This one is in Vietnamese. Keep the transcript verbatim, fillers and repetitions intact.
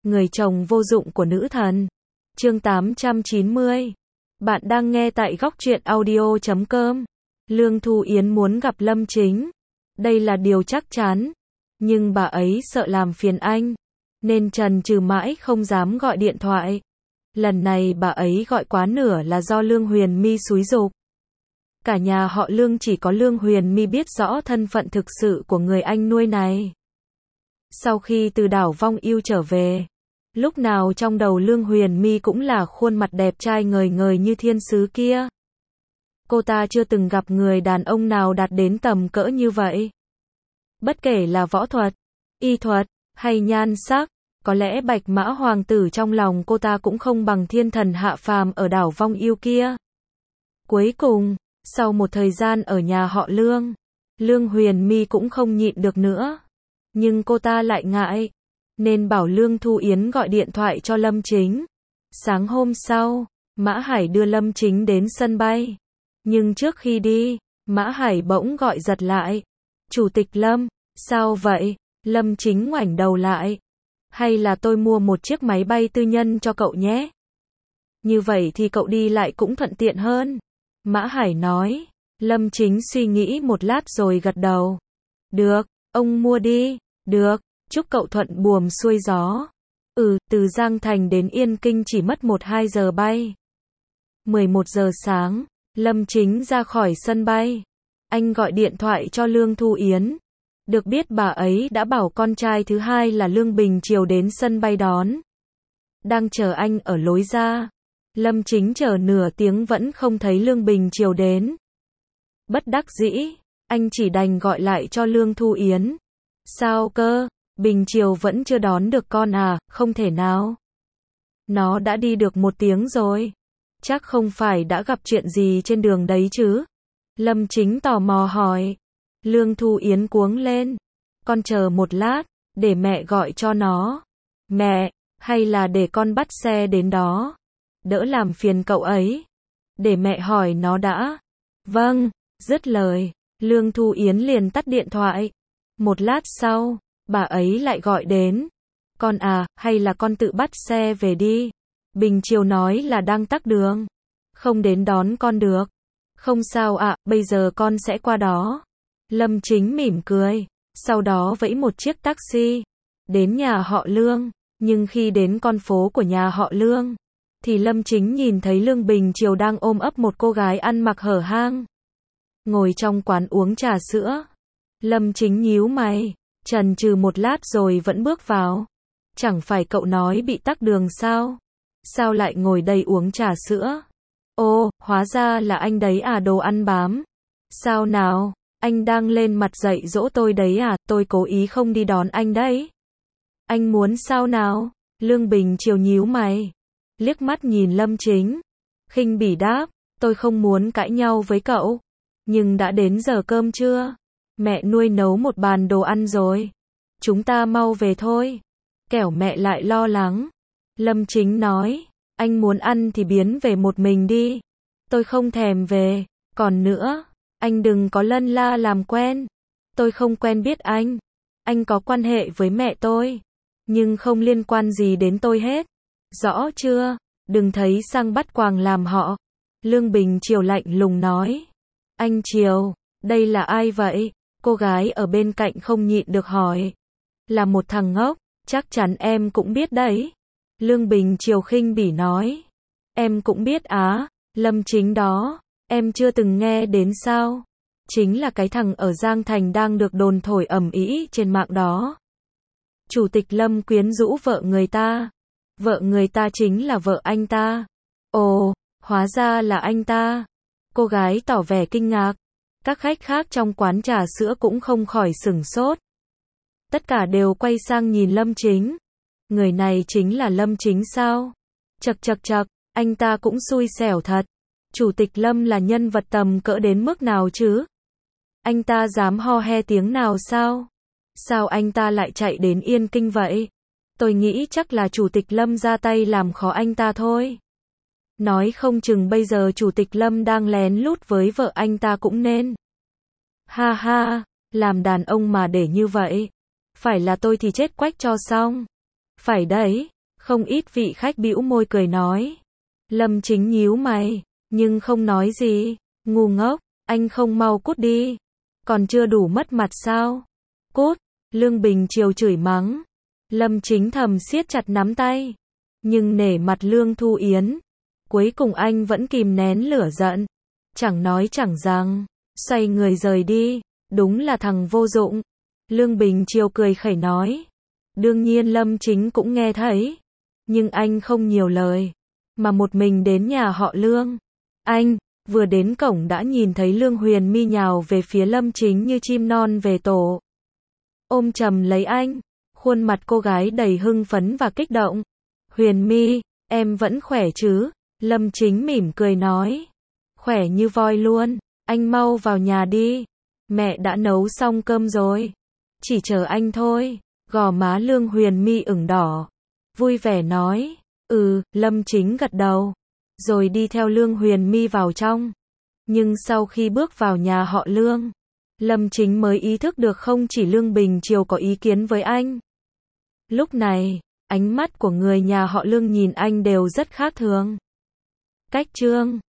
Người chồng vô dụng của nữ thần. Chương tám trăm chín mươi. Bạn đang nghe tại góc truyện audio chấm com. Lương Thu Yến muốn gặp Lâm Chính. Đây là điều chắc chắn. Nhưng bà ấy sợ làm phiền anh. Nên chần chừ mãi không dám gọi điện thoại. Lần này bà ấy gọi quá nửa là do Lương Huyền My xúi giục. Cả nhà họ Lương chỉ có Lương Huyền My biết rõ thân phận thực sự của người anh nuôi này. Sau khi từ đảo Vong Ưu trở về, lúc nào trong đầu Lương Huyền My cũng là khuôn mặt đẹp trai ngời ngời như thiên sứ kia. Cô ta chưa từng gặp người đàn ông nào đạt đến tầm cỡ như vậy. Bất kể là võ thuật, y thuật, hay nhan sắc, có lẽ Bạch Mã Hoàng tử trong lòng cô ta cũng không bằng thiên thần hạ phàm ở đảo Vong Ưu kia. Cuối cùng, sau một thời gian ở nhà họ Lương, Lương Huyền My cũng không nhịn được nữa. Nhưng cô ta lại ngại, nên bảo Lương Thu Yến gọi điện thoại cho Lâm Chính. Sáng hôm sau, Mã Hải đưa Lâm Chính đến sân bay. Nhưng trước khi đi, Mã Hải bỗng gọi giật lại. Chủ tịch Lâm, sao vậy? Lâm Chính ngoảnh đầu lại. Hay là tôi mua một chiếc máy bay tư nhân cho cậu nhé? Như vậy thì cậu đi lại cũng thuận tiện hơn. Mã Hải nói. Lâm Chính suy nghĩ một lát rồi gật đầu. Được, ông mua đi. Được, chúc cậu thuận buồm xuôi gió. Ừ, từ Giang Thành đến Yên Kinh chỉ mất một hai giờ bay. mười một giờ sáng, Lâm Chính ra khỏi sân bay. Anh gọi điện thoại cho Lương Thu Yến. Được biết bà ấy đã bảo con trai thứ hai là Lương Bình Triều đến sân bay đón. Đang chờ anh ở lối ra. Lâm Chính chờ nửa tiếng vẫn không thấy Lương Bình Triều đến. Bất đắc dĩ, anh chỉ đành gọi lại cho Lương Thu Yến. Sao cơ? Bình Triều vẫn chưa đón được con à? Không thể nào. Nó đã đi được một tiếng rồi. Chắc không phải đã gặp chuyện gì trên đường đấy chứ? Lâm Chính tò mò hỏi. Lương Thu Yến cuống lên. Con chờ một lát, để mẹ gọi cho nó. Mẹ, hay là để con bắt xe đến đó? Đỡ làm phiền cậu ấy. Để mẹ hỏi nó đã. Vâng, dứt lời, Lương Thu Yến liền tắt điện thoại. Một lát sau, bà ấy lại gọi đến. Con à, hay là con tự bắt xe về đi. Bình Triều nói là đang tắc đường. Không đến đón con được. Không sao ạ, à, bây giờ con sẽ qua đó. Lâm Chính mỉm cười. Sau đó vẫy một chiếc taxi. Đến nhà họ Lương. Nhưng khi đến con phố của nhà họ Lương, thì Lâm Chính nhìn thấy Lương Bình Triều đang ôm ấp một cô gái ăn mặc hở hang. Ngồi trong quán uống trà sữa. Lâm Chính nhíu mày, chần chừ một lát rồi vẫn bước vào. Chẳng phải cậu nói bị tắc đường sao? Sao lại ngồi đây uống trà sữa? Ô, hóa ra là anh đấy à, đồ ăn bám. Sao nào, anh đang lên mặt dạy dỗ tôi đấy à, tôi cố ý không đi đón anh đấy. Anh muốn sao nào? Lương Bình Triều nhíu mày, liếc mắt nhìn Lâm Chính, khinh bỉ đáp, tôi không muốn cãi nhau với cậu. Nhưng đã đến giờ cơm trưa. Mẹ nuôi nấu một bàn đồ ăn rồi. Chúng ta mau về thôi. Kẻo mẹ lại lo lắng. Lâm Chính nói, anh muốn ăn thì biến về một mình đi. Tôi không thèm về. Còn nữa, anh đừng có lân la làm quen. Tôi không quen biết anh. Anh có quan hệ với mẹ tôi, nhưng không liên quan gì đến tôi hết. Rõ chưa? Đừng thấy sang bắt quàng làm họ. Lương Bình Triều lạnh lùng nói. Anh Triều, đây là ai vậy? Cô gái ở bên cạnh không nhịn được hỏi. Là một thằng ngốc, chắc chắn em cũng biết đấy. Lương Bình Triều khinh bỉ nói. Em cũng biết á, Lâm Chính đó, em chưa từng nghe đến sao? Chính là cái thằng ở Giang Thành đang được đồn thổi ầm ĩ trên mạng đó. Chủ tịch Lâm quyến rũ vợ người ta. Vợ người ta chính là vợ anh ta. Ồ, hóa ra là anh ta. Cô gái tỏ vẻ kinh ngạc. Các khách khác trong quán trà sữa cũng không khỏi sửng sốt. Tất cả đều quay sang nhìn Lâm Chính. Người này chính là Lâm Chính sao? Chậc chậc chậc, anh ta cũng xui xẻo thật. Chủ tịch Lâm là nhân vật tầm cỡ đến mức nào chứ? Anh ta dám ho he tiếng nào sao? Sao anh ta lại chạy đến Yên Kinh vậy? Tôi nghĩ chắc là Chủ tịch Lâm ra tay làm khó anh ta thôi. Nói không chừng bây giờ Chủ tịch Lâm đang lén lút với vợ anh ta cũng nên. Ha ha, làm đàn ông mà để như vậy. Phải là tôi thì chết quách cho xong. Phải đấy, Không ít vị khách bĩu môi cười nói. Lâm Chính nhíu mày, nhưng không nói gì. Ngu ngốc, anh không mau cút đi. Còn chưa đủ mất mặt sao? Cút, Lương Bình Triều chửi mắng. Lâm Chính thầm siết chặt nắm tay. Nhưng nể mặt Lương Thu Yến, cuối cùng anh vẫn kìm nén lửa giận. Chẳng nói chẳng rằng, xoay người rời đi. Đúng là thằng vô dụng. Lương Bình Triều cười khẩy nói. Đương nhiên Lâm Chính cũng nghe thấy. Nhưng anh không nhiều lời, mà một mình đến nhà họ Lương. Anh, vừa đến cổng đã nhìn thấy Lương Huyền My nhào về phía Lâm Chính như chim non về tổ. Ôm chầm lấy anh, khuôn mặt cô gái đầy hưng phấn và kích động. Huyền My, em vẫn khỏe chứ? Lâm Chính mỉm cười nói. Khỏe như voi luôn, anh mau vào nhà đi. Mẹ đã nấu xong cơm rồi. Chỉ chờ anh thôi. Gò má Lương Huyền My ửng đỏ. Vui vẻ nói. Ừ, Lâm Chính gật đầu. Rồi đi theo Lương Huyền My vào trong. Nhưng sau khi bước vào nhà họ Lương, Lâm Chính mới ý thức được không chỉ Lương Bình Triều có ý kiến với anh. Lúc này, ánh mắt của người nhà họ Lương nhìn anh đều rất khác thường. Cách Trương